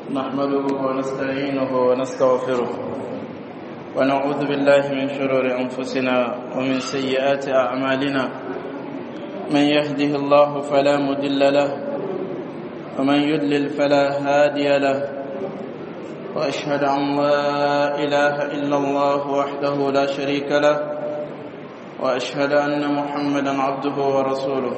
نحمده ونستعينه ونستغفره ونعوذ بالله من شرور أنفسنا ومن سيئات أعمالنا. من يهده الله فلا مضل له ومن يضلل فلا هادي له، وأشهد أن لا إله إلا الله وحده لا شريك له، وأشهد أن محمدا عبده ورسوله.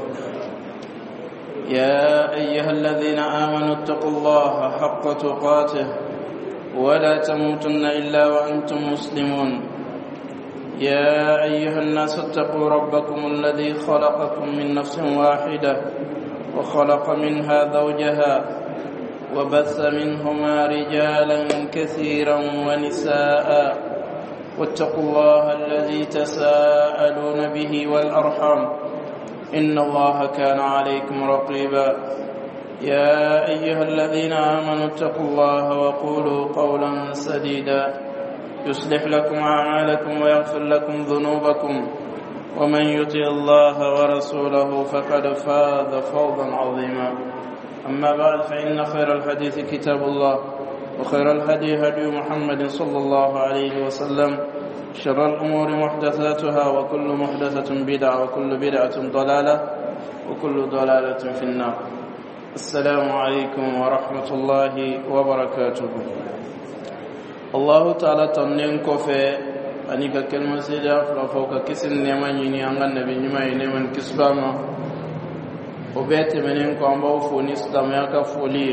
يا أيها الذين آمنوا اتقوا الله حق تقاته ولا تموتن إلا وأنتم مسلمون. يا أيها الناس اتقوا ربكم الذي خلقكم من نفس واحدة وخلق منها زوجها وبث منهما رجالا كثيرا ونساء، واتقوا الله الذي تساءلون به والأرحام إن الله كان عليكم رقيبا. يا أيها الذين آمنوا اتقوا الله وقولوا قولا سديدا يصلح لكم أعمالكم ويغفر لكم ذنوبكم، ومن يطع الله ورسوله فقد فاز فوزا عظيما. أما بعد، فإن خير الحديث كتاب الله، وخير الهدي هدي محمد صلى الله عليه وسلم، شر الأمور محدثاتها، وكل محدثة بدعة، وكل بدعة ضلالة، وكل ضلالة في النار. السلام عليكم ورحمة الله وبركاته. الله تعالى تنين كوفي أنيك كلمة سيدة فوق كسن نيمان يني أنغا نبي نيما ينيمان كسباما وبيت منين كوانباو فوني سلامياك فولي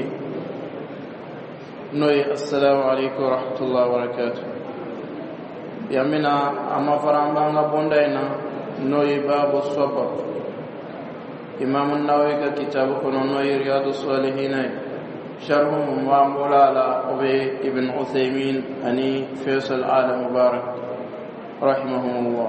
نوي. السلام عليكم ورحمة الله وبركاته. يامنا أما فرامبانا بونداينا نوي باب الصبر. إمام النووي كتاب كنو نوي رياض الصالحين شرح معمولا على أبي ابن عثيمين أني فيصل آل مبارك رحمه الله.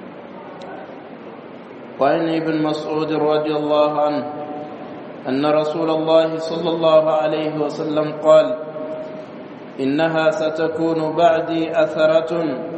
وعن ابن مسعود رضي الله عنه أن رسول الله صلى الله عليه وسلم قال: إنها ستكون بعدي أثرة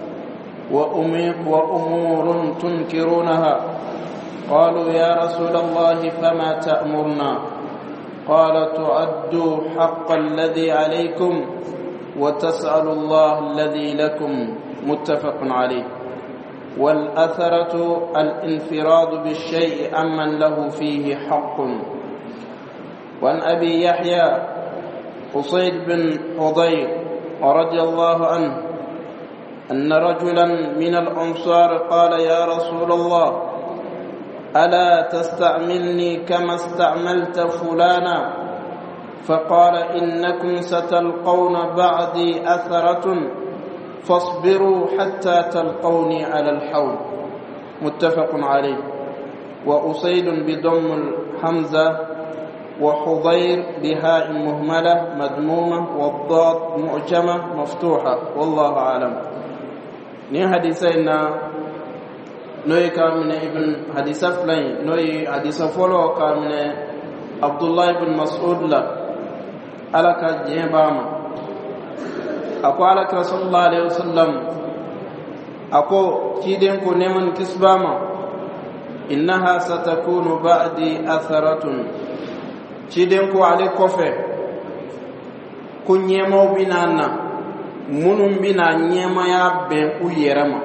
وأمور تنكرونها. قالوا: يا رسول الله فما تأمرنا؟ قال: تؤدوا حق الذي عليكم وتسألوا الله الذي لكم. متفق عليه. والأثرة الانفراد بالشيء عمن له فيه حق. وعن أبي يحيى أسيد بن حضير رضي الله عنه أن رجلا من الأنصار قال: يا رسول الله، ألا تستعملني كما استعملت فلانا؟ فقال: إنكم ستلقون بعدي أثرة فاصبروا حتى تلقوني على الحوض. متفق عليه. وأسيد بضم الحمزة، وحضير بهاء مهملة مدمومة، والضاد معجمة مفتوحة، والله أعلم. ني حديثنا نوي كامن ابن حديث فلان نوي حديث فلو كامن عبد الله بن مسعود لا على كجيباما أكو على رسول الله عليه وسلم أكو كيدن كو نمن كسباما إنها ستكون بعدي أثرة. كيدن كو على كوفي كو نيمو بنانا منum bina nyema ya ben ku yerama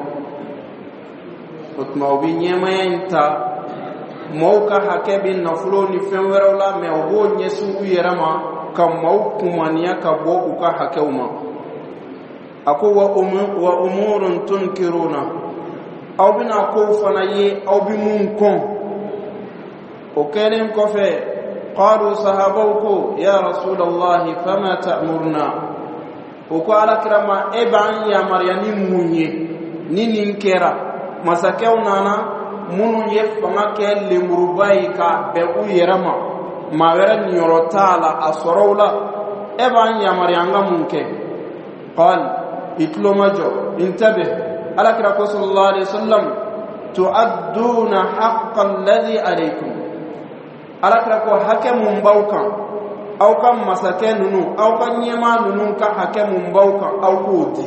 utma obi nyema ya inta mauka hakebin na fulo ni fenwera me obo nyesu ku yerama kam maukumania ka bo uka hakeuma. Ako wa umurun tunkiruna aw bina ko fanaye aw bi mun kon o kenen ko fe. qalu sahabauku: ya rasulullah fama ta'murna? Uko ala kirama eban ya maryani munye nini nkera masakeu nana munu yefanga ke lemrubai ka be u yerama mawera nyorotala asorowla eban ya maryanga munke. qal itlomajo intabe ala kirako sallallahu alaihi wasallam: tu'adduna haqqan alladhi alaykum. ala kirako hakemun baukan aw kan masake nunu aw kan nyema nunu ka hake mumbauka aw kodi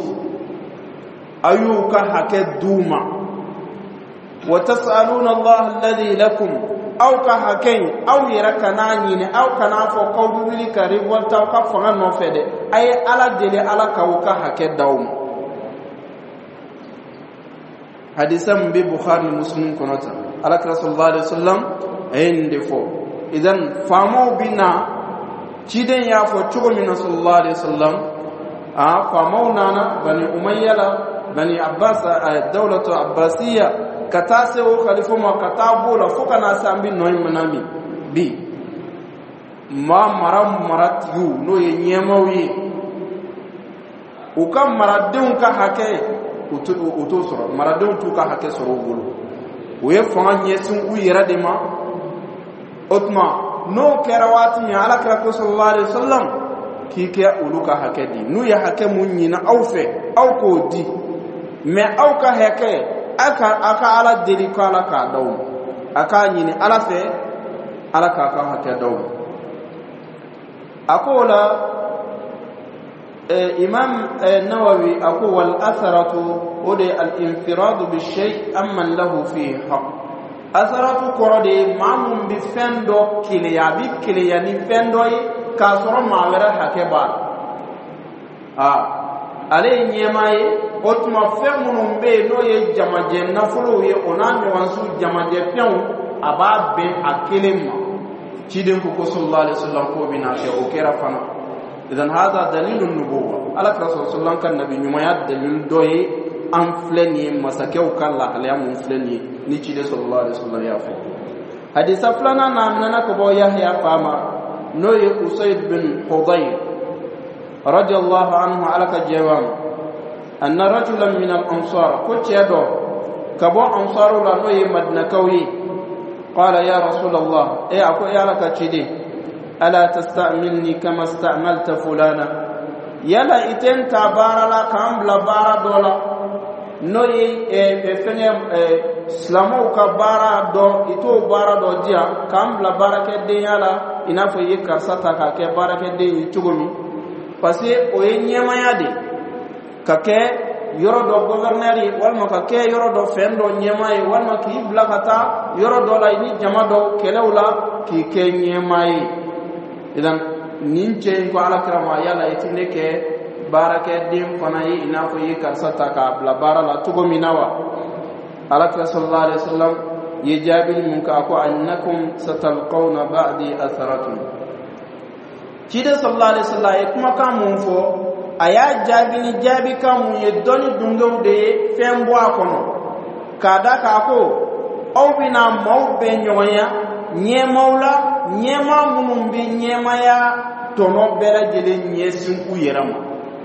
ayu ka hake duma. wa tas'aluna Allah alladhi lakum aw ka haken aw yera kana nyine aw kana fo ko wili ka revolta ka fanga no fede ay ala dele ala ka ka hake dawm hadisam bi bukhari muslim konota ala rasulullah sallallahu alaihi wasallam ende fo idan famo bina ciden ya fo chugo min sallallahu alaihi wasallam famo nana bani umayyala bani abbas dawlatu abbasiyya katase o khalifa ma katabo la foka na sambi noy manami bi ma marat yu no ye nyemawi ukam maradun ka hake uto soro maradun tu ka hake soro gulu we fanga nyesun u yera de ma otma no kerawati ya ala kra sallallahu alaihi wasallam ki ke uluka hake di nu ya hake munyina awfe aw ko di me aw ka hake aka ala deli ko ala ka daw aka nyini ala fe ala ka hake daw akola imam nawawi aku wal atharatu ode al infirad bi shay amman lahu fihi haqq atharatu korode mamum bi fendo kiliya ni fendo ka soro mawera hake ba ale nyemaye otuma femunum be no ye jamaje nafulo ye onanyo wansu jamaje pion aba be akelema ciden ko sallallahu alaihi wasallam ko bina ke o kera fana idan hada dalilun nubuwa ala rasul sallallahu kan nabi nyuma ya dalil doye an fleni masakeu kala ala mun fleni ni cide sallallahu alaihi wasallam ya fa hadisa flana na ko bo yahya fama no ye usayd bin hudayr radiyallahu anhu alaka jawam anna rajulan min al-ansar kutiado kabo ansaru la no ye madina kawi qala ya rasulullah ako ya laka cide ala tastamilni kama stamalta fulana yala iten tabarala kam la bara dola no ye fenye islamo ka bara do ito bara do dia kam la barake de yala inafo ye karsata ka ke barake de yitugomi parce o ye nyema yade ka ke yoro do gouverneur walma ka ke yoro do fendo nyema e walma ki blakata yoro do la ni jama do kelewla ki ke nyema e idan ninche ko ala krama yala itinde ke barake dim fana yi inafo yi karsata ka bla bara la tugo minawa ala sallallahu alaihi wasallam yajabil munka ko annakum satalqawna ba'di atharatun cide sallallahu alaihi wasallam kuma kan mun fo aya jabi kan mun ye doni dungaw de fembo akono kada ka ko o bina maw be nyoya nyemawla nyema munum bi nyema ya tono bela jele nyesin ku yerama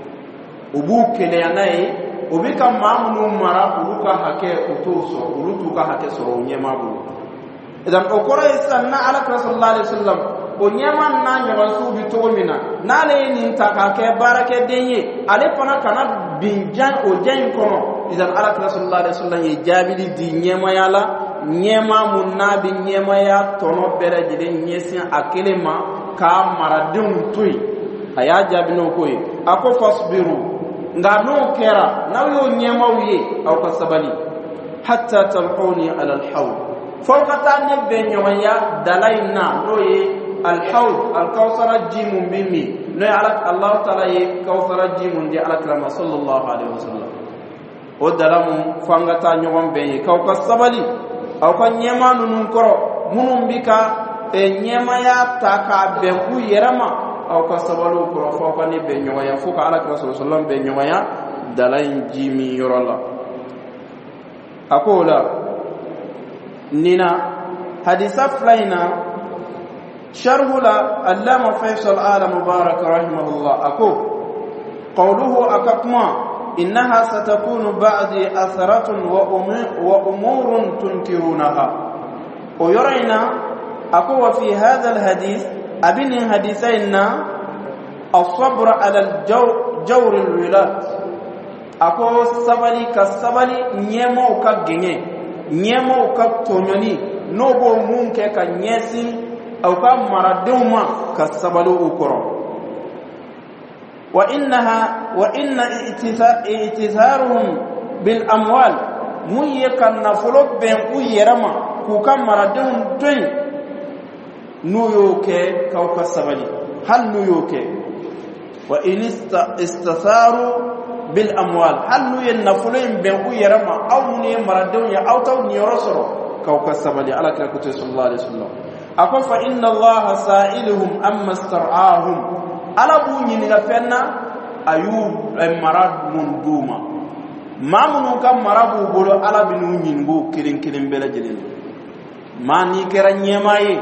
ubu kele yanayi obi ka mamunum mara uruka hake utoso urutuka hake so nyema bu idan okoro isanna ala sallallahu alaihi wasallam o nyema na nyawa su bi to mina na le ni takake barake denye ale pana kana binjan o jen kono idan ala sallallahu alaihi wasallam ye jabili di nyema yala nyema munabi nyema ya tono bere jide nyesin akelema ka maradun tui aya jabino koy ako fasbiru ngano kera nawo nyema wiye aw kasabali hatta talquni ala alhawl fawqata ne benyo ya dalaina noye alhawl alkawsara jimun bimi no ala allah taala ye kawsara jimun di ala krama sallallahu alaihi wasallam o dalamu fangata nyom be kaw kasabali aw kan nyema nunun koro munum bika nyema ya taka be ku yerama aw ka sabalu koro fo kan be nyoya fu ka ala rasul sallallahu be nyoya dalain jimi yorola akola nina hadisa flaina sharhula allama faisal ala mubarak rahimahullah ako qawluhu akakma إنها ستكون بعد أثرة وأمور تنكرونها ويرينا أقوى في هذا الحديث أبني حديثينا الصبر على الجور الولاد أقوى السبلي كالسبلي نيمو كالجنين نيمو كالتونيوني نوبو مونكي كالنيسين أو كالمردوما كالسبلو أكرم وإن اعتذارهم بالأموال ميكا نفلوك بين يرما كوكا مردهم توين nuyoke kauka sabali hal nuyoke wa in istatharu bil amwal hal nuyen nafulin ben ku yarama aw ne maradun ya aw taw ni rasoro kauka sabali ala ta kutu sallallahu alaihi wasallam akwa fa inna allaha sa'iluhum amma star'ahum ala bu ni ga fenna ayu marad munduma mamunu kam marabu bolo ala binu nyingo kirin bela jelin mani kera nyemaye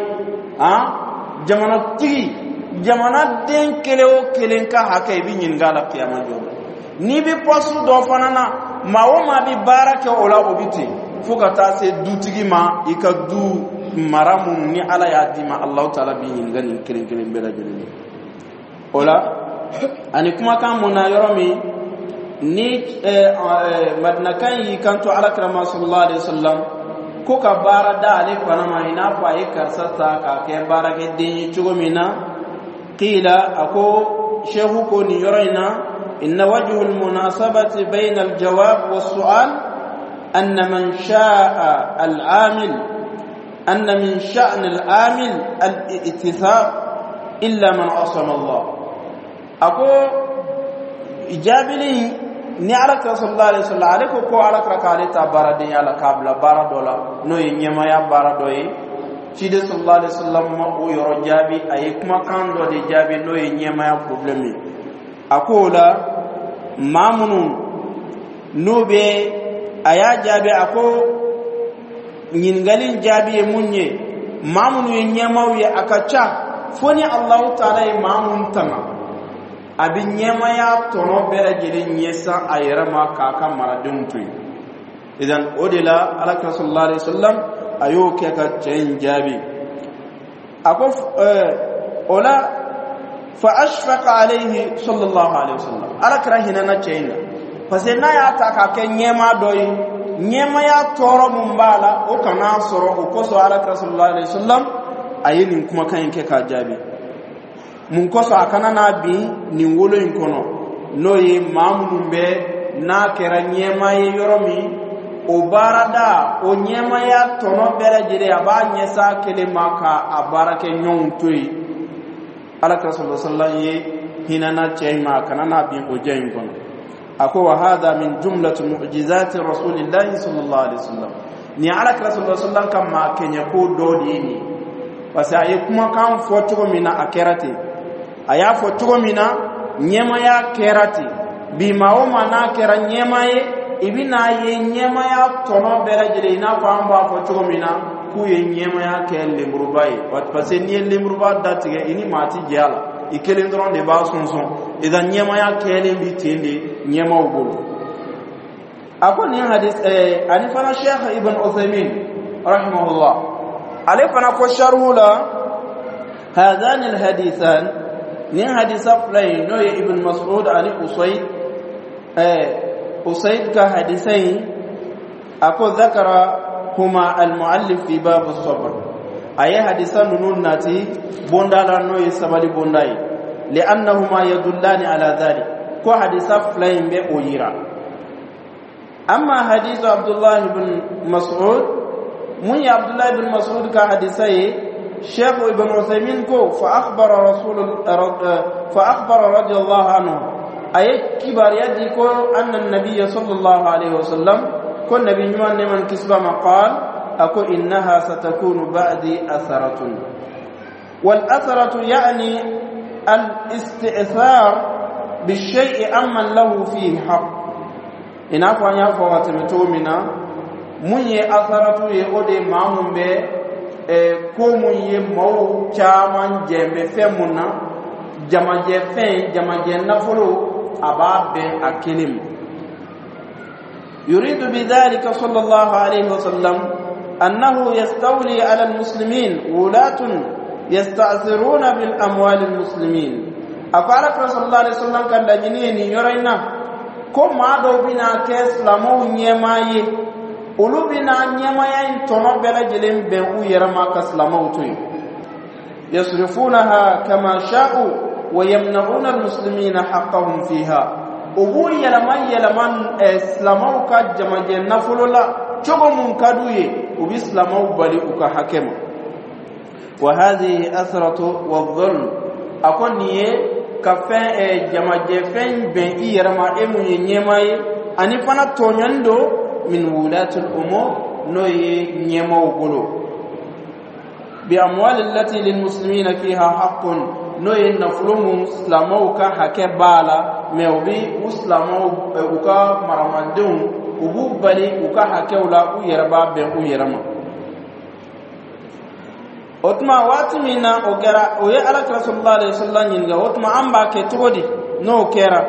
jamana tigi jamana den keleo kelenka hakai bi nyingala kiyama jodo ni bi posu do fanana mawo ma bi barake ola obiti fuka ta se dutigi ma ikadu maramu ni ala ya dima allah taala bi nyingani kirin bela jelin ola ani kuma kan mona yoromi ni madna kan yi kanto ala karama sallallahu alaihi wasallam ko ka bara da ale panama ina fa yi karsata ka ke bara ke din chugo mina qila ako shehu ko ni yorina inna wajhu al munasabati bayna al jawab was su'al anna man sha'a al amil anna min sha'n al amil al i'tithab illa man asama Allah ako ijabili ni ala sallallahu alaihi wasallam aleko ko ala krakale ta barade ala kabla baradola no yema ya baradoyi cide sallallahu alaihi wasallam ma o yoro jabi ay kuma kan do de jabi no yema ya problème akola mamunu nobe aya jabi ako nyingalin jabi e munye mamunu yema wi akacha foni allah taala e mamun tama abin nyema ya tono bere jere nyesa ayrama kaka maradun tu idan odila alaka sallallahu alaihi wasallam ayo ke ka chen jabi akof ola fa ashfaqa alaihi sallallahu alaihi wasallam alaka rahina na chena pasena ya taka ke nyema doyi nyema ya toro mumbala o kana soro o koso alaka sallallahu alaihi wasallam ayini kuma kan ke ka jabi mun koso akana na bi ni wolo inkono noye mamu be na kera nyema ye yoromi o barada o nyema ya tono bere jire aba nyesa kele maka abarake nyontui alaka sallallahu ye hinana chema kana na bi o je inkono ako wa hadha min jumlatu mu'jizati rasulillahi sallallahu alaihi wasallam ni alaka sallallahu kama kenya ko dodi ni pasa ye kuma kan foto mina akerate aya fo tugomina nyema ya kerati bi maoma na kera nyema ye ibina ye nyema ya tono berajire ina ko amba fo tugomina ku ye nyema ya kelle murubai wat passe ni lemruba datige ini mati jala ikele ndron de ba sonson idan nyema ya kelle bi tende nyema ubulu akon ni hadith ani fana sheikh ibn Uthaymeen rahimahullah alifana ko sharhula hadan al hadithan ni hadisa fulai no ya ibn Mas'ud ani usayd ka hadisai ako zakara huma al muallif fi bab as-sabr ay hadisa nunun nati bondala no ya sabali bondai li'annahuma yadullani ala dhalik ko hadisa fulai be oyira amma hadisu Abdullah ibn Mas'ud mun ya Abdullah ibn Mas'ud ka hadisai شيخ ابن عثيمين كو فأخبر رضي الله عنه أي كبار يدي كو أن النبي صلى الله عليه وسلم كو النبي نمان من كسب ما قال أكو إنها ستكون بعد أثرة والأثرة يعني الاستئثار بالشيء أمن له فيه حق إن أكو أن يفوى وتمتومنا من أثرة يقول معهم به komu ye maw chaman jembe femuna jamaje fen jamaje nafulu aba ben akilim yuridu bidhalika sallallahu alayhi wasallam annahu yastawli ala almuslimin wulatun yasta'thiruna bil amwal almuslimin afara sallallahu alayhi wasallam kan dajini ni yoraina ko ma do bina ke islamu nyemaye ulubina nyama ya tono bela jelen ben u yerama kaslamautu yasrifunaha kama sha'u wa yamna'una almuslimina haqqahum fiha ubu yalaman islamau ka jamaje nafulula chogo mun kaduye ubi islamau bali uka hakema وهذه أثرة والظلم أكوني كفن جما جفن بين إيرما إمو ينيماي أني فانا تونيندو من ولاة الأمور نوي نيمو بلو بأموال التي للمسلمين فيها حق نوي نفلوم سلاموكا حكي بالا ميوبي وسلاموكا مرماندون وبوبالي وكا حكي ولا ويربا بين ويرما otuma wati mina ogera oye ala sallallahu alaihi wasallam yinga otuma amba ke todi no kera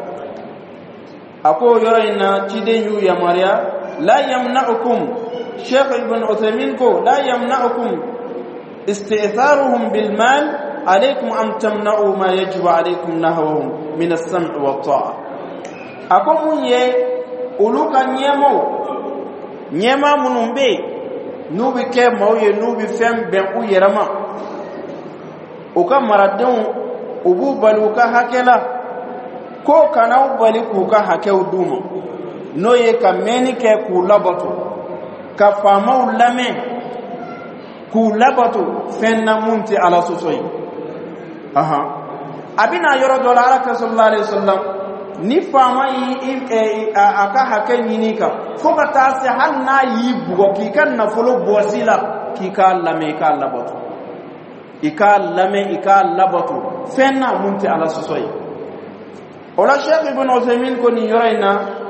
ako yorina cide yu ya maria la yamna'ukum shaykh ibn uthaymin ko la yamna'ukum istitharuhum bil mal alaykum am tamna'u ma yajibu alaykum nahwahum min as-sam' wa at-ta'a ako munye uluka nyema munumbe nubi ke mawye nubi fem ben u yerama o ka maradun ubu baluka hakela ko kana ubali ku ka hakeu duma noye ka meni ke ku labato ka famau lame ku labato fenna munti ala sosoyi aha abina yoro dola ala sallallahu alaihi wasallam ni fama yi aka hake nyinika foka tase hanna yi bugo ki kan na folo bosila ki ka lame ka labato ika labato fenna munti ala sosoyi ola Sheikh Ibn Uthaymin ko ni yoraina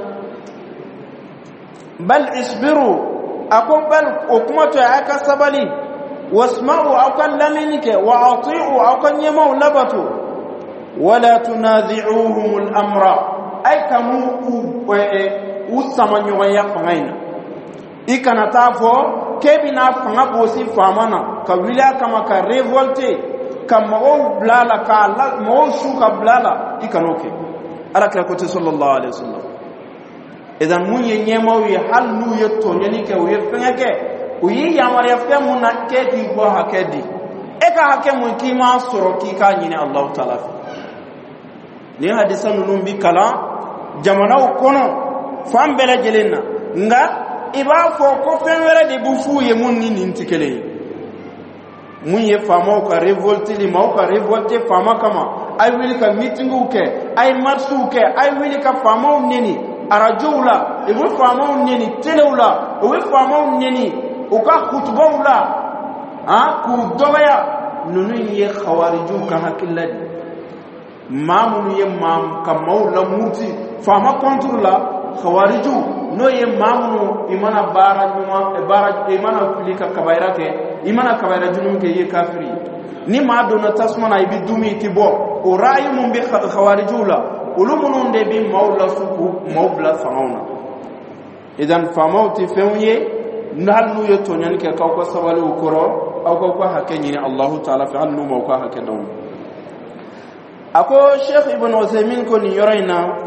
bal isbiru akobal okumato aka sabali wasma'u akan laminike wa ati'u akan yema labato ولا تنازعوهم الامر اي كمو وسمانيو يفغين ikana tafo kebina fanga bosi famana ka wila kama ka revolte kama o blala ka la mo shuka blala ikanoke ala ka kote sallallahu alaihi wasallam idan munye nyema wi halu yetto nyani ke wi fengake uyi yamar yafke munna ke di bo hakedi e ka hake mun ki ma soro ki ka nyine allah taala ni hadisa nunun bi kala jamana kono fambele jelenna nga iba fo ko fenwere de bufu ye munni nintikele mun ye fama ka revolte li ma ka revolte fama kama ay wili ka meetingu ke ay marsu ke ay wili ka fama neni arajula ibu fama neni telewla o fama neni o ka khutbawla ku dobaya nunun ye khawariju ka hakilladi mamun ye mam ka maula muti fama kontur la khawariju no ye mamunu imana bara imana kulika kabaira ke imana kabaira junum ke ye kafiri ni ma dona tasmana ibi dumi tibo o rayu mum bi khawariju la ulumunun de bi maula suku maubla fauna idan famauti fenye nal nu ye tonyan ke ka ko sabalu koro aw ko hakenyi ni allah taala fi annu ma ko hakedaw ako Sheikh Ibn Uthaymin ko ni yoraina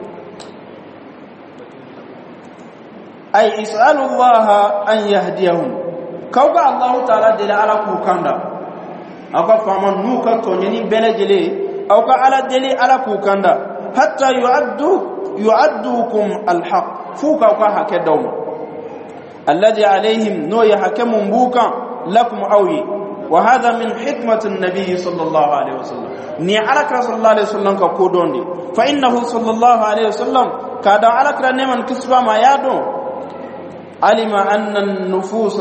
ay is'alu Allah an yahdiyahum kawga Allah ta'ala dela ala ku kanda aka faman nuka to nyini belejele aka ala deli ala ku kanda hatta yu'addukum alhaq fuka ka hakedaw alladhi alaihim no yahkamu buka lakum awi وهذا من حكمة النبي صلى الله عليه وسلم ني على رسول الله عليه وسلم كودوندي فإنه صلى الله عليه وسلم كاد على كرنمن كسبا ما يادو علم أن النفوس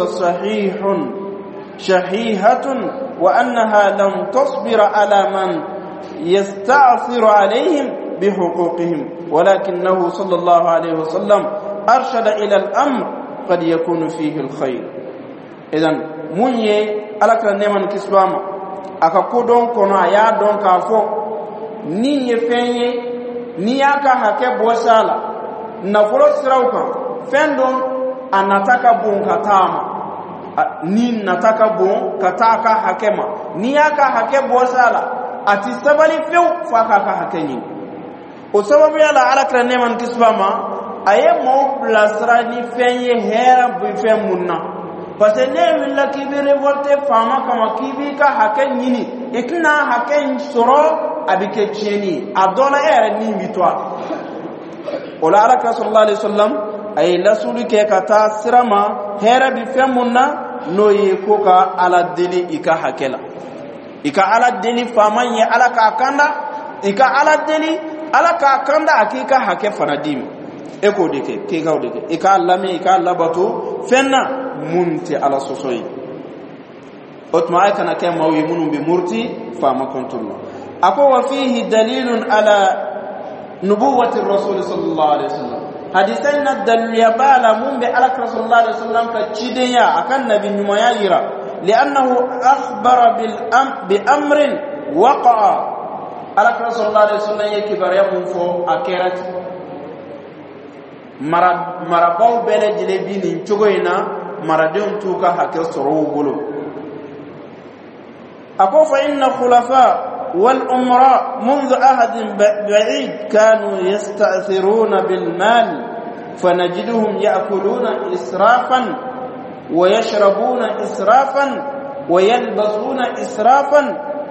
شحيحة وأنها لم تصبر على من يستعثر عليهم بحقوقهم ولكنه صلى الله عليه وسلم أرشد إلى الأمر قد يكون فيه الخير إذن munye alakra neman kisbama aka kodon kono aya don ka fo ni ye fenye ni aka hake bosala na foro sirauka fendon anataka bon katama ni nataka bon kataka hakema ni aka hake bosala ati sabali few faka ka hakenyi o sababu yala alakra neman kisbama aye mo blasra ni fenye hera bu femunna parce que ne willa ki bi révolté fama kama ki bi ka haken nyini ikna haken soro abike cheni adola ere ni mitwa ola ala sallallahu alaihi wasallam ay rasuli ke kata sirama hera bi femunna no ye ko ka ala deli ika hakela ika ala deli faman ye ala ka kanda ika ala deli ala ka kanda akika hake fanadim e ko deke ke ga deke ika lame ika labatu fenna munti ala sosoyi otma ay kana kema wi munum bi murti fama kontullah ako wa fihi dalilun ala nubuwati rasul sallallahu alaihi wasallam hadisan nadal yabala mun bi ala rasulullah sallallahu alaihi wasallam ka cidiya akan nabi nyuma ya yira li'annahu akhbara bi amrin waqa'a ala rasulullah sallallahu alaihi wasallam yake bare mun fo akirat marabaw bele jile bi ni chogoyna maradon tuka hakke soro bolo ako fa inna khulafa والأمراء منذ أحد بعيد كانوا يستأثرون بالمال فنجدهم يأكلون إسرافا ويشربون إسرافا ويلبسون إسرافا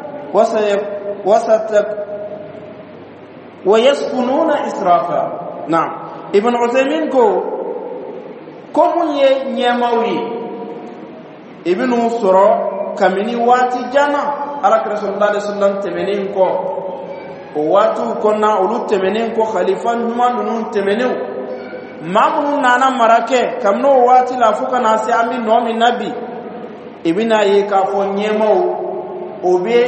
ويسكنون إسرافا نعم ابن عثيمين كم يموي ابن سرى كمني واتي جانا ala rasulullah sallallahu alaihi wasallam temenin ko o watu konna ulu temenin ko khalifan human nun temenin mamun nana marake kamno wati la fuka na si ami no mi nabi ibina yi ka fo nyemo o be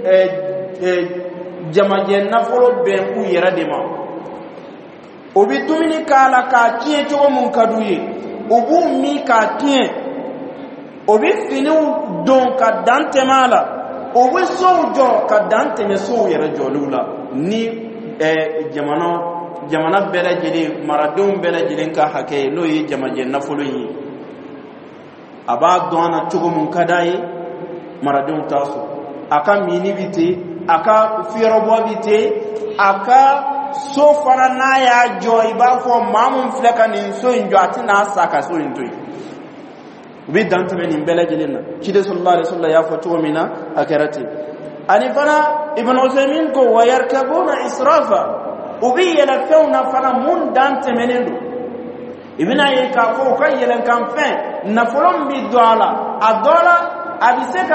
jamaje na folo be ku yera de ma o bi tumini kala ka tie to mun kaduye o bu mi ka tie o bi finu don ka dante mala o we sojo ka dante me so yere jolula ni jamana bela jeli maradum bela jeli ka hake no yi jamaje nafulu yi aba dona tugo mun kadai maradum taso aka mini bite aka firobo bite aka so fara na ya joy ba fo mamun fleka ni so injo atina saka so injo bi dante men imbele jelina kide sallallahu alaihi wasallam ya fatu mina akarati ani fana ibn usaymin ko wayarkabuna israfa ubi yana fauna fana mun dante menendo ibina yeka ko kayelan kamfen na folom bi dola adola abiseka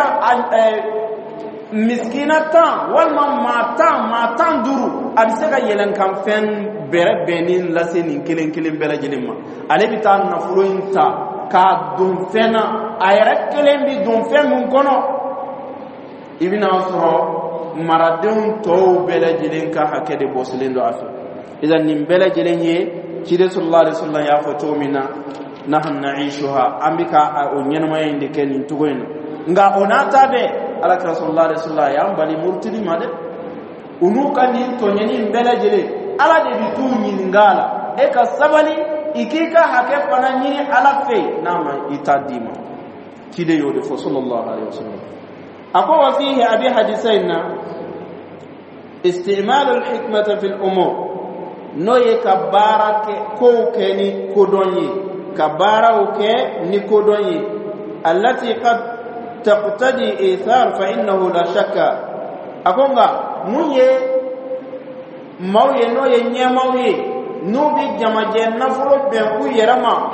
miskinata wal matan duru abiseka yelan kamfen bere benin laseni kelen bele jelima ale bitan na fulointa ka dun fena ayara kelen bi dun fen mun kono ibina soro maradun to bele jilen ka hakede boslin do afi idan nim bele jilen ye kide sallallahu alaihi wasallam ya foto mina nahum na'ishuha ambika o nyenma yinde ken tugoyna nga onata be ala sallallahu alaihi wasallam ya mbali murtidi made unuka ni to nyeni bele jile ala de bitu nyingala e ka sabali ikika hake fana nyini ala fe nama itadima kide yode fo sallallahu alaihi wasallam akwa fihi abi hadisaina istimal alhikmata fil umur noye kabara ke ko keni kodonyi kabara uke ni kodonyi allati qad taqtadi ithar fa innahu la shakka akonga munye mawye noye nyamawye nubi jamaje nafulo be ku yerama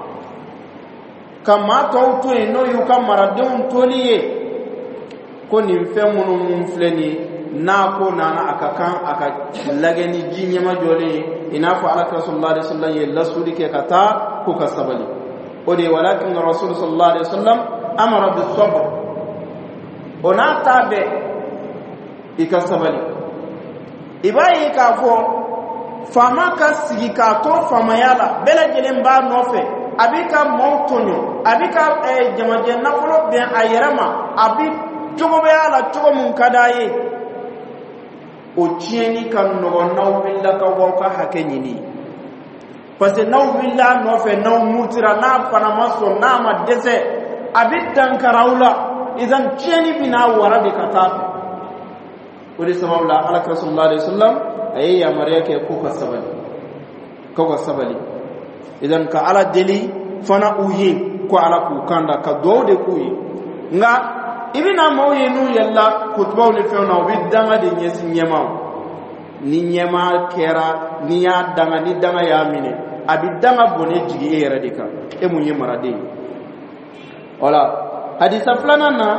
kama tawto no yuka maradun toliye ko nim femunu mum fleni na ko nana akakan aka lageni jinyama jole ina fa ala rasulullah sallallahu alaihi wasallam ke kata ko kasabali ode walakin rasul sallallahu alaihi wasallam amara bis sabr ona tabe ikasabali ibai ka fo fama ka sigi ka to fama yala bela jelen ba nofe abika mautonyo abika jamaje nafulo be ayerama abi jogo be yala jogo mun kadaye o tieni kan no naw billa ka wo ka hakenyini parce naw billa nofe naw mutira na fana maso na ma dese abidan karawla idan tieni bina warabi katafe wali sababu la ala rasulullah sallallahu alaihi wasallam ayya mariyake ko sabali idan ka ala deli fana uyi ko ala ku kanda ka dode kuyi nga ibina mawye nu yalla kutbaw ni fewna widanga de nyesi nyema ni nyema kera ni ya danga ni danga ya mine abidanga bone jigi e radika e munye marade wala haditha fulana na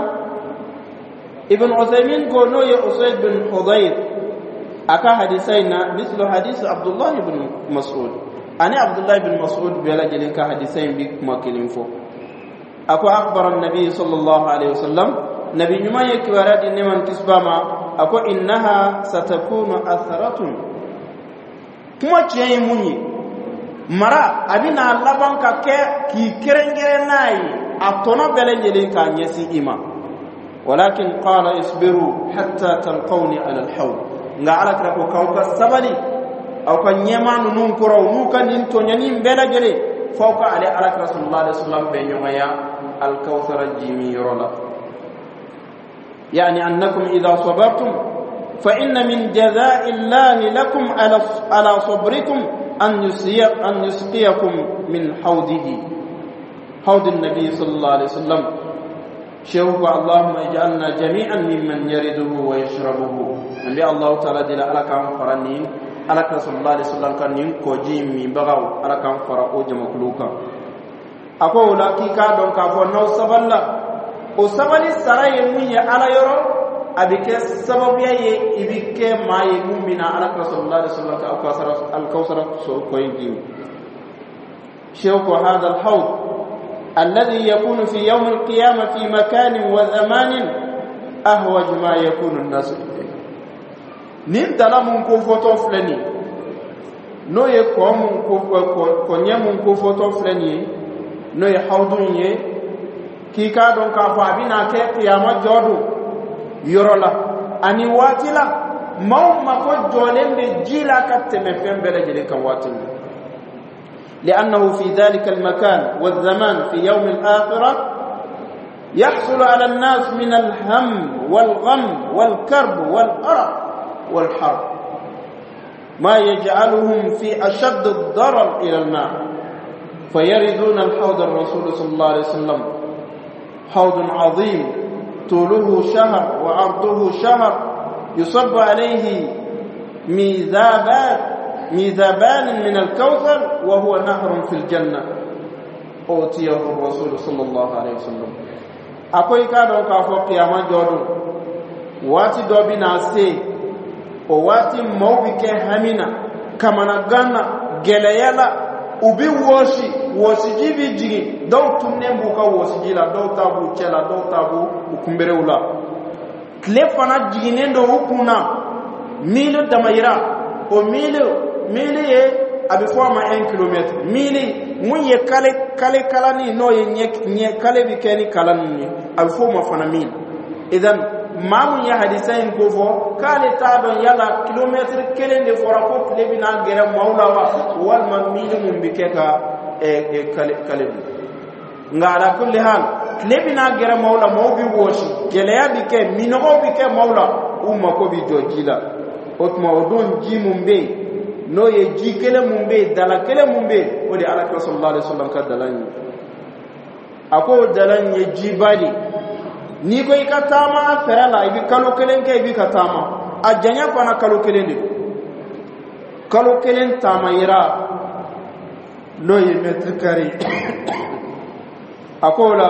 ibn Uthaymin ko no ya Usayd bin Hudayr aka hadithaina mislu hadith Abdullah ibn Mas'ud ani Abdullah ibn Mas'ud bela jelin ka hadithain bi makilin fo ako akhbara an-nabi sallallahu alaihi wasallam nabi nyuma yake waradi neman kisbama ako innaha satakunu atharatun kuma ciyayi munyi mara abina laban ka ke ki kerengere nayi atono bele jelin ka nyesi ima walakin qala isbiru hatta talqawni ala al-hawd nga ala kra ko kawka sabali aw kan nyema nun ko raw nu kan din to nyani bele jele fawka ala kra sallallahu alaihi wasallam be nyomaya al-kawthar jimi rola يعني أنكم إذا صبرتم فإن من جزاء الله لكم على صبركم أن يسقيكم من حوضه حوض النبي صلى الله عليه وسلم شوف اللهم اجعلنا جميعا ممن يرده ويشربه نبي الله تعالى دل على كان فرنين على رسول الله صلى الله عليه وسلم كوجيم من بغاو على كان فرا او جمكلوكا أقول لك كادون كافو نو سبلا o sabali saraye mun ya ala yoro abike sababiya ye ibike maye mu'mina ala sallallahu alaihi wasallam al-kawsar so koyindi shawku hadha al-hawd alladhi yakunu fi yawm al-qiyamah fi makanin wa zamanin ahwaj ma yakunu an-nas nin dalamun ko photo flani no ye ko mun ko nyamun ko photo flani no ye hawdun ye kika don ka fa bina ke qiyamah jodu yorola ani watila maw mako jolembe jila kateme fembele jele kan watin لانه في ذلك المكان والزمان في يوم الاخره يحصل على الناس من الهم والغم والكرب والارق والحرب ما يجعلهم في اشد الضرر الى النار فيردون الحوض الرسول صلى الله عليه وسلم حوض عظيم طوله شهر وعرضه شهر يصب عليه ميزابان من الكوثر وهو نهر في الجنة أوتيه الرسول صلى الله عليه وسلم أكوي كادو كافو قيامة جودو واتي دوبي ناسي وواتي موبك همينة كما نغانا جليالا ubi wosi jigi daw tunne buka wosi la daw tabu chela daw tabu ukumbere ula kle fana jigine ndo hukuna milo damayira o milo ye abi forma 1 km mili mun ye kale kalani no ye nye kale bi keni kalani abi forma fana mil idan mamun ya hadisain ko fo kale ta don yala kilometer kelen de fora ko kle bi na gere mawla wa wal man mili mun bi keka kale nga ala kulli hal kle bi na gere mawla mawbi woshi gele ya bi ke mino bi ke mawla umma ko bi dojila otma odon ji mumbe no ye ji kele mumbe dala kele mumbe o de ala sallallahu alaihi wasallam ka dalani ako dalani ji bali ni ko ikatama ferala ibi kalo kelen ke ibi katama ajanya pana kalo kelen de kalo kelen tama ira lo ye metre carré akola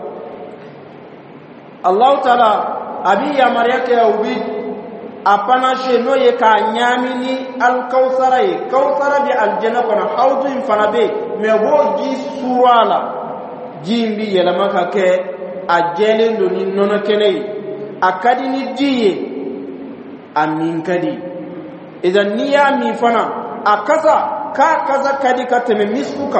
Allah taala abi ya mariake ubi apana she no ye ka nyami ni al kawsara ye kawsara bi al janna kana hawdu fanabe me bo ji surala jimbi yela maka ke ajelen do ni nono kene akadi ni diye amin kadi idan niya mi fana akasa ka kaza kadi ka teme miskuka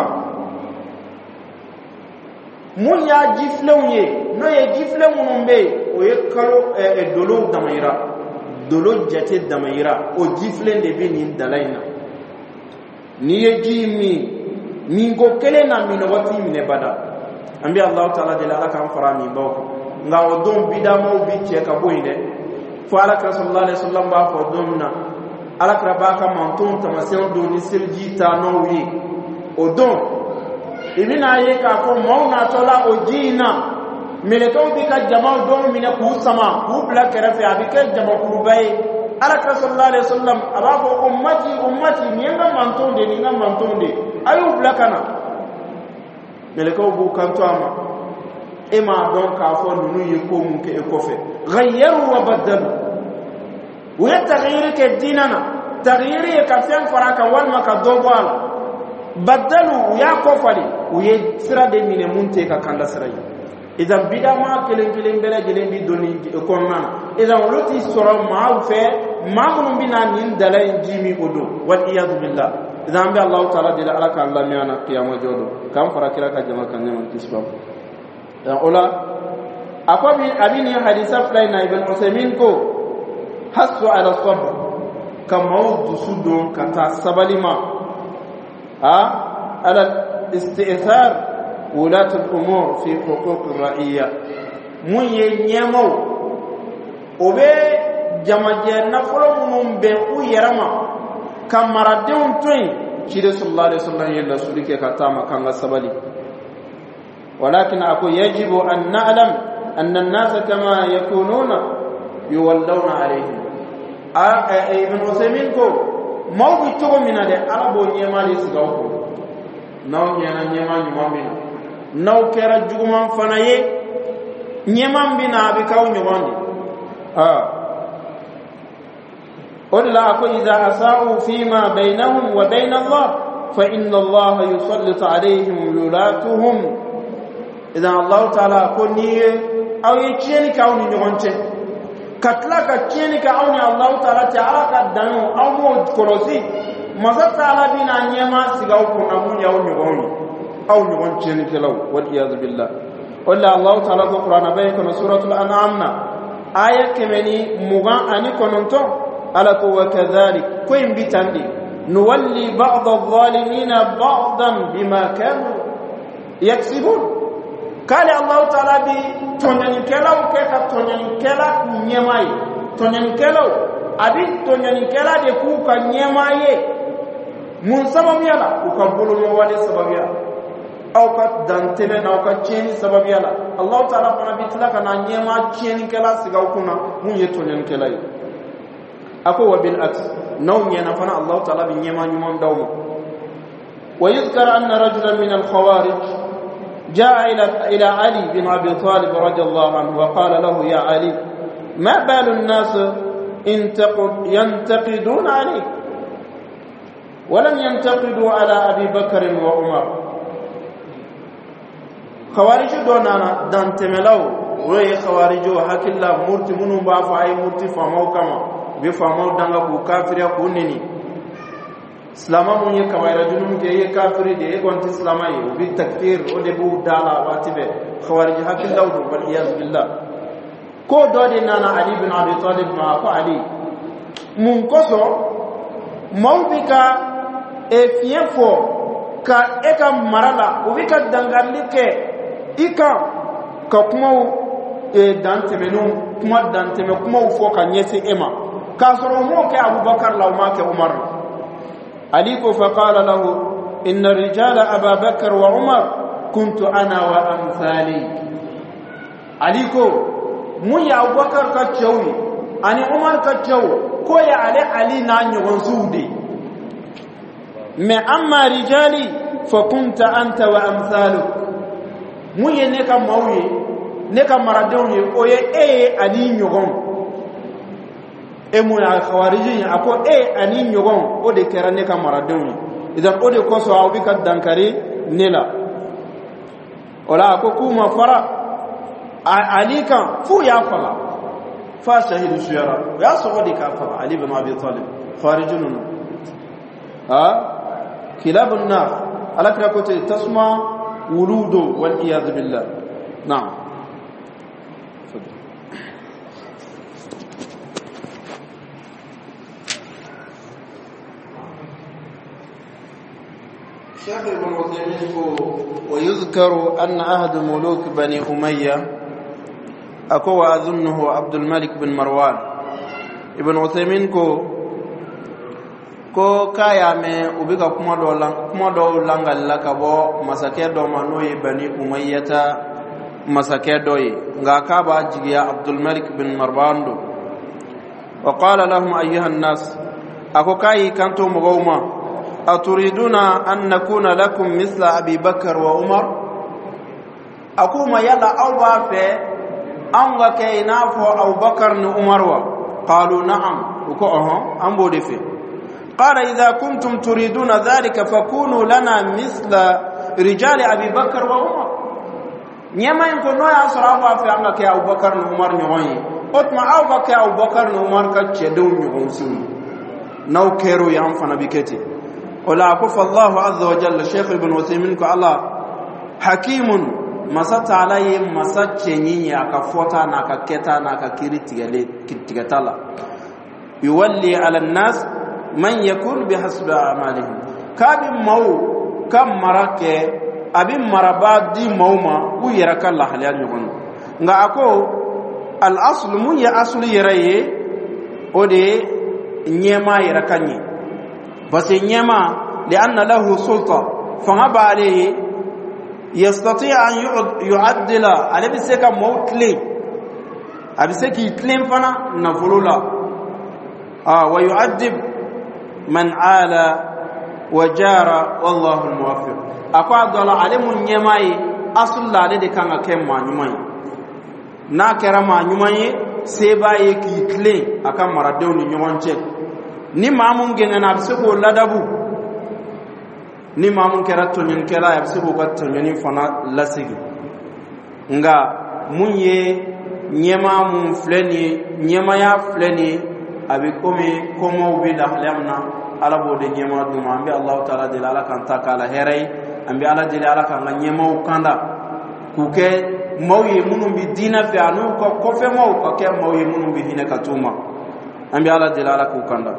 mun ya jiflewnye no ye jifle munumbe o ye kalo dolo damayira dolo jate damayira o jifle de be ni dalaina ni ye jimi mingo kele na minowati mine bada ambi Allah taala de la kan farami bawko nga o don bidamo bi che ka boyde fo ala ka sallallahu alaihi wasallam ba ko domna ala ka ba ka manton tamasen do ni sirji ta no wi o don ibina ye ka ko mauna tola o jina mele ko bi ka jama don mine ku sama ku bla kera fi abike jama ku bay ala ka sallallahu alaihi wasallam aba ko ummati ni nga manton de ni nga manton de ayu bla kana meleko bu kanto ama ema don ka fo nunu yiko mun ke ekofe ghayyaru wa badalu wa taghyir ke dinana taghyir ka fen faraka wal maka dogwala badalu ya kofali uye sira de mine munte ka kanda sirai idan bidama kelen bela jelen bi doni konnana idan loti soro ma fe mamun bina nin dalay jimi odo wal iyad billah idan bi Allah taala de alaka Allah miana qiyamah jodo kam farakira ka jama kan nyama tisbab dan ola akobi abini hadisa flaina ibn Usaymin ko hasu ala sabr kamau dusudon kata sabalima على استئثار ولاة الأمور في حقوق الرعية من ينمو وبي جماجة نفلو من بيقو يرما كماردون توين شيد صلى الله عليه وسلم يلا سلوكي كتاما كان سبالي ولكن أقول يجب أن نعلم أن الناس كما يكونون يولون عليهم ابن عثيمين ko mawbi togo mina de alabo nyema li sigawko naw nyena nyema nyumamina naw kera juguma fana ye nyema mbina be kaw nyomandi odla ako idha asau fima bainahum wa bain Allah fa inna Allah yusallit alayhim wulatuhum idan Allah ta'ala ko niye aw ye cheni kaw ni nyogonte katlaka cheni ka awni Allah ta'ala ta'ala ka danu awu korosi masa ta'ala bina nyema sigaw ko amu yaw nyogon cheni kelaw wal iyad billah walla Allah ta'ala ko Qur'an bay ko suratul an'am na aya kemeni mugan ani kononto ala ko wa kadhalik ko imbitandi nuwalli ba'd adh-dhalimin ba'dan bima kanu yaksibun kale Allah ta'ala bi tonyani kelaw ke ka tonyani kela nyemai tonyani kelaw abi tonyani kela de ku ka nyemaye mun sababu yala ku ka bulu mo wale sababu yala aw ka dantele na ka cheni sababu yala Allah ta'ala pana bitla kana nyema cheni kela siga kuna mun ye tonyani kela yi ako wa bil aks naw nyena fana Allah ta'ala bi nyema nyumam dawmo wa yuzkar anna rajulan min al khawarij جاء إلى علي بن أبي طالب رضي الله عنه وقال له يا علي ما بال الناس ينتقدون عليك ولم ينتقدوا على أبي بكر وعمر خوارج دونانا دانتملو وي خوارج حق الله مرتي منو بافاي مرتي فامو كما بفامو دانغا كافر يكونني Islama mun ye kabayra junum ke ye kafiri de e gonti islama ye bi takfir o de bu dala watibe khawarij hakil dawdu wal iyaz billah ko do de nana Ali bin Abi Talib ma ko Ali mun koso mawbika e fiefo ka e ka marala o bi ka dangalike ika ka kuma e dantemenu kuma danteme kuma fo ka nyese ema ka soro mo ke Abubakar law ma ke Umar عليكو فقال له إن الرجال أبا بكر وعمر كنت أنا وأمثالي عليكو مو يا أبو بكر كتشوي أنا عمر كتشوي كوي علي نانيو ونسودي ما أما رجالي فكنت أنت وأمثالك مو ينكا موي نكا مردوني كوي علي نيوغون emu ya khawarijin ako ani nyogon o de kerane ka maradon idan o de koso aw bi ka dankari nela ola ako kuma fara alika fu ya fala fa shahidu shuyara ya so de ka fala ali ibn abi talib kharijun kilabun nar alakra ko tasma wuludu wal iyad billah na'am شيخ ابن عثيمين ويذكر أن أحد ملوك بني أمية أكو أظنه عبد الملك بن مروان ابن عثيمين ko kaya me ubika kuma do langal lakabo masake do manoyi bani umayyata masake doyi nga kaba jigiya Abdul Malik bin Marwan do wa qala lahum ayyuhan nas ako kai kanto mogoma أتريدون أن نكون لكم مثل أبي بكر وعمر akuma yalla aw ba fe an ga kay na fo Abubakar ni Umar wa qalu na'am ko an bo de fe qala idha kuntum turiduna dhalika fakunu lana misla rijali Abi Bakr wa Umar nyama en ko no ya sahaba fe an ga kay Abubakar ni Umar ni woni otma aw ga kay Abubakar ni Umar ka chedo ni gonsu naw kero ya amfana biketi wala akufa Allah azza wa jalla Sheikh Ibn Uthaymeen ko Allah hakimun masata alayhi masache nyinyi akafota na akaketa na akakiri tigatala yuwalli ala nas man yakun bihasbi a'malihim kabi mau kam marake abin marabadi mauma ku yaraka Allah haliyan yukun nga ako al asl mun ya asli yaraye ode nyema yarakanye bas nyema lianna lahu sulta fama alayhi يستطيع أن يعدل على بسيك موت لي أبسيك يكلم فنا نفلولا ويعذب من عال وجار والله الموفق أقعد الله علم النماي أصل لدي كان كم ما نماي ناكر ما نماي سيبا يكلم أكام مردون نمانچه ni mamun gengana absiko ladabu ni mamun kerato nyen kela ya bisu ko tanyani fana lasigi nga munye nyema mun fleni nyema ya fleni abi komo bi da lamna ala bode nyema duma ambi Allah taala de ala kan takala heray ambi ala de ala kan nyema ukanda kuke mawye munum bi dina fi anu ko fe maw ko ke mawye munum bi hina katuma ambi ala de ala ku kanda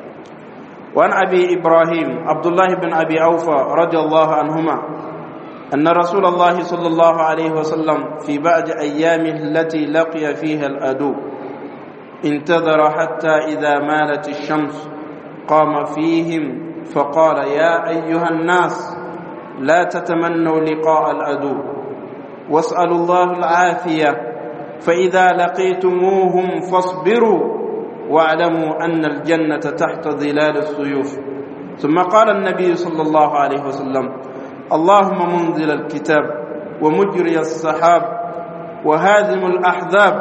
وعن أبي إبراهيم عبد الله بن أبي أوفى رضي الله عنهما أن رسول الله صلى الله عليه وسلم في بعض أيامه التي لقي فيها العدو انتظر حتى إذا مالت الشمس قام فيهم فقال يا أيها الناس لا تتمنوا لقاء العدو واسألوا الله العافية فإذا لقيتموهم فاصبروا واعلموا أن الجنة تحت ظلال السيوف ثم قال النبي صلى الله عليه وسلم اللهم منزل الكتاب ومجري السحاب وهازم الأحزاب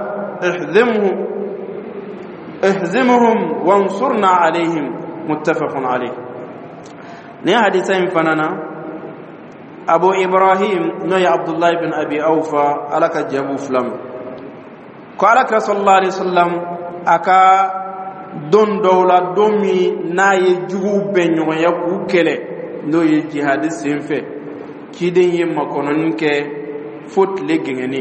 اهزمهم وانصرنا عليهم متفق عليه ني حديثين فنانا أبو إبراهيم نوي عبد الله بن أبي أوفى ألك جابو فلم قالك رسول الله عليه وسلم aka don dawla domi na ye jugu benyo ya ku kele no ye jihad senfe kiden ye makonon ke fot le gengeni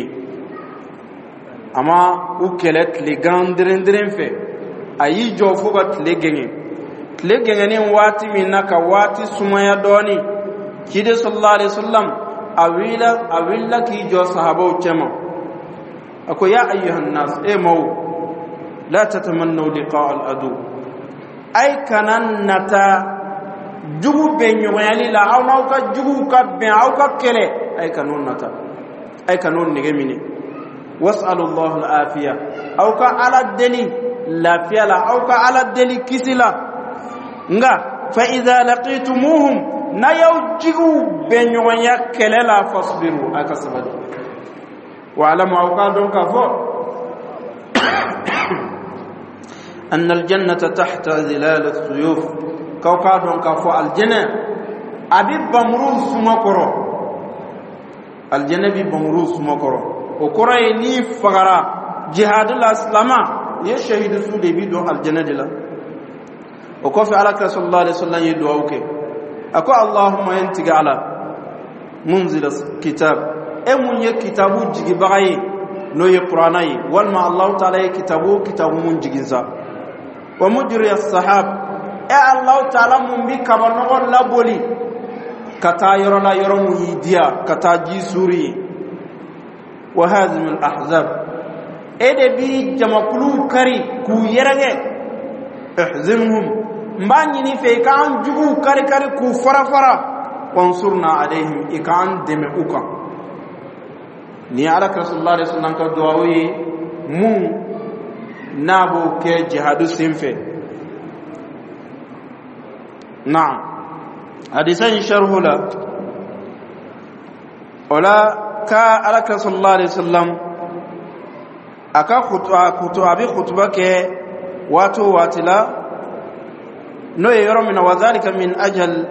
ama u kelet le gandren fe ayi jo fogat le gengeni wati minaka wati sumaya doni kide sallallahu alaihi wasallam awila ki jo sahaba chema ako ya ayyuhan nas mau لا تتمنوا لقاء العدو أي كان نتا جبو بينيو يعني لا أو ناوكا جبو كبين أو ككله أي كانون نتا أي كانون نجميني واسأل الله العافية أو كعلى الدلي لا فيلا أو كعلى الدلي كسلا نعا فإذا لقيتموهم نيو جبو بينيو يعني كله لا فاصبروا أكسبوا وعلموا أو كادون كفو أن الجنة تحت ظلال السيوف كوكادون كفو الجنة أبي بمروس مكرو الجنة بي بمروس مكرو وكرا يني فغرا جهاد الإسلام يشهد سودي بيدو الجنة دلا وكفي على رسول الله صلى الله عليه وسلم أكو اللهم ينتقى على منزل الكتاب أمون يكتابو جيجي بغاي نو يقراناي والما الله تعالى كتابو من جيجي ومجري الصحاب الله تعالى من بي كما نقول لا بولي كتا يرى لا يرى مهيديا كتا جي سوري وهازم الأحزاب بي جمع كري كو يرغي احزمهم مبانيني في كان جبو كري كو فرا وانصرنا عليهم إكان دمعوكا ni ala rasulullah sallallahu alaihi wasallam ka duwawi mu nabo ke jihadu sinfe na'am hadisan sharhula wala ka alaka sallallahu alaihi wasallam aka khutba bi khutba ke wato watila no yoro min wadhalika min ajal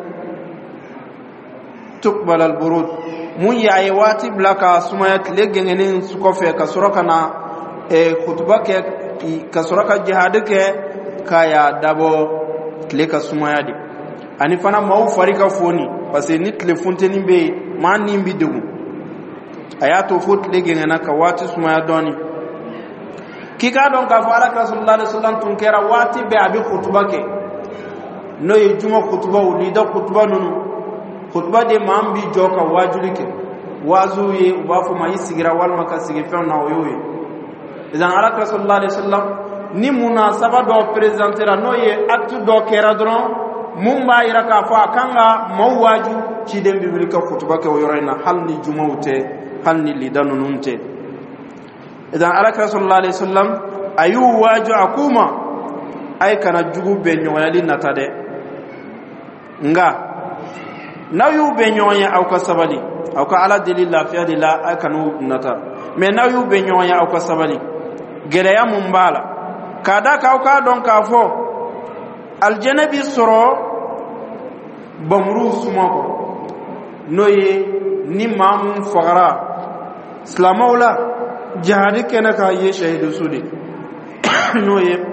tuqbal al burud mun yayi wati blaka sumayat legengenin sukofe ka suraka na khutba ke ka suraka jihad ke kaya dabo tleka sumayadi ani fana mawu farika foni parce que ni telefonte be man ni bidugu ayato fot legengena ka wati sumaya doni kika don ka fara rasulullah sallallahu alaihi wasallam tun kera wati be abi khutba ke no ye juma khutba uli da khutba nunu khutba de mambi joka wajulike wazu ye ubafu mai sigira wal makasige fe na oyoye idan rasulullah sallallahu alaihi wasallam ni munasaba do presentera no ye acte do kera dron mumba ira ka fa kanga mawaju ci dem bi bilka khutba ke yorena halni jumawte halni lidanununte idan rasulullah sallallahu alaihi wasallam ayu waju akuma ay kana jugu be nyoyali natade nga naw yu be nyoya aw ka sabali aw ka ala dalil lafiya dila ay kanu nata me naw yu be nyoya aw ka sabali gele ya mumbala kada ka ka don ka fo aljanabi soro bamru sumako noye ni mamun fagara islamawla jihadi kena ka ye shahidu sudi noye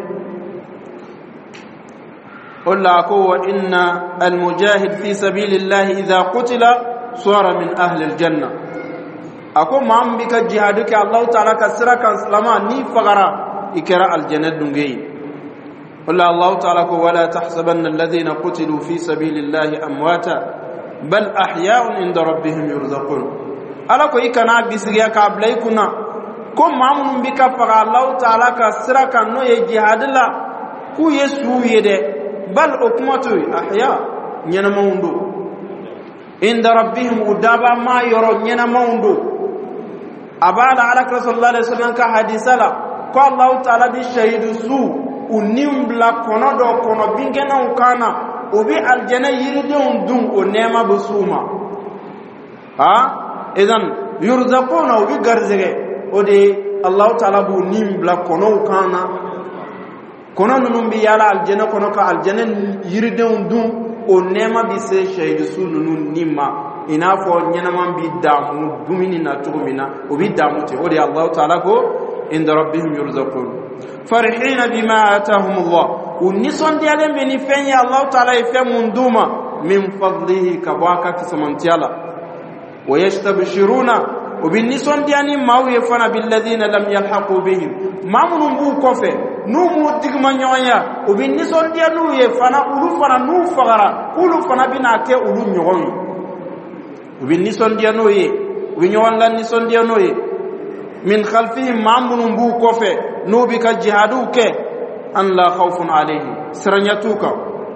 Allah ko wa inna almujahid fi sabilillah idha qutila sara min ahli aljanna ako mam bika jihadu ke Allah ta'ala ka siraka islama ni fagara ikra aljanna dungei Allah ta'ala ko wala tahsabanna alladhina qutilu fi sabilillah amwata bal ahya'un inda rabbihim yurzaqun ala ko ikana bisiya ka blay kuna ko mamun bika faga Allah ta'ala ka siraka no ye jihadla ku yesu yede bal ukmatu ahya nyana mawndo inda rabbihim udaba ma yoro nyana mawndo abala ala sallallahu alaihi wasallam ka hadisala ko Allah ta'ala di shahidu su unimbla kono do kono bingena ukana obi aljana yiride undum o nema busuma ha idan yurzaquna obi garzege odi Allah ta'ala bu nimbla kono ukana kono nunum bi yala aljana kono ka aljana yiride undum o nema bi se shaydu sunun nimma ina fo nyana man bi damu dumini na tugumina obi damu te odi Allah ta'ala ko inda rabbihim yurzaqun farihina bima atahum Allah unison diale beni fenya Allah ta'ala ife munduma min fadlihi kabaka kisamantiala wayastabshiruna وبالنسون دياني ماو يفنا بالذين لم يلحقوا بهم ما منهم بو كوفي نو مو ديغما نيويا وبالنسون ديانو يفنا اولو فنا نو فغرا اولو فنا بنا كي اولو نيوي وبالنسون ديانو يي ونيوان لا نسون ديانو يي من خلفهم ما منهم بو كوفي نو بك جهادو كي ان لا خوف عليهم سرنياتوكا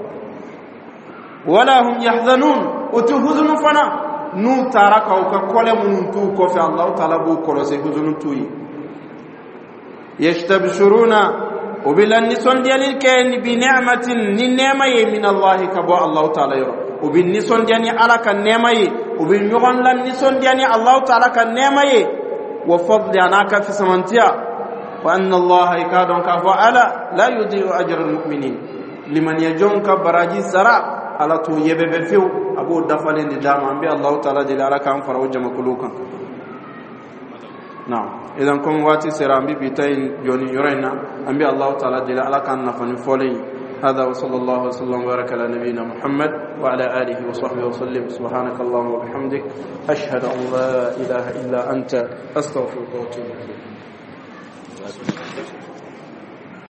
ولا هم يحزنون وتهزن فنا nu taraka o ka kole mun tu ko fi Allah taala bu ko se huzunun tuyi yashtabshuruna wa bilan nison dialil ken bi ni'matin ni nemaye min Allah ka bo Allah taala yo wa bin nison diani ala kan nemaye wa bin yugon lan nison diani Allah taala kan nemaye wa fadli anaka fi samantiya wa anna Allah ikadon ka fa ala la yudhi'u ajra al mu'minin liman yajonka baraji sara ala to yebebe few abo dafale ni dama ambi Allah taala jeli ala kan fara wajama kulukan na idan kom wati serambi bitay joni yorena ambi Allah taala jeli ala kan nafani folay hada wa sallallahu wa sallam wa baraka ala nabiyyina Muhammad wa ala alihi wa sahbihi wa sallim subhanaka allahumma wa bihamdik ashhadu an la ilaha illa anta astaghfiruka wa atubu ilayk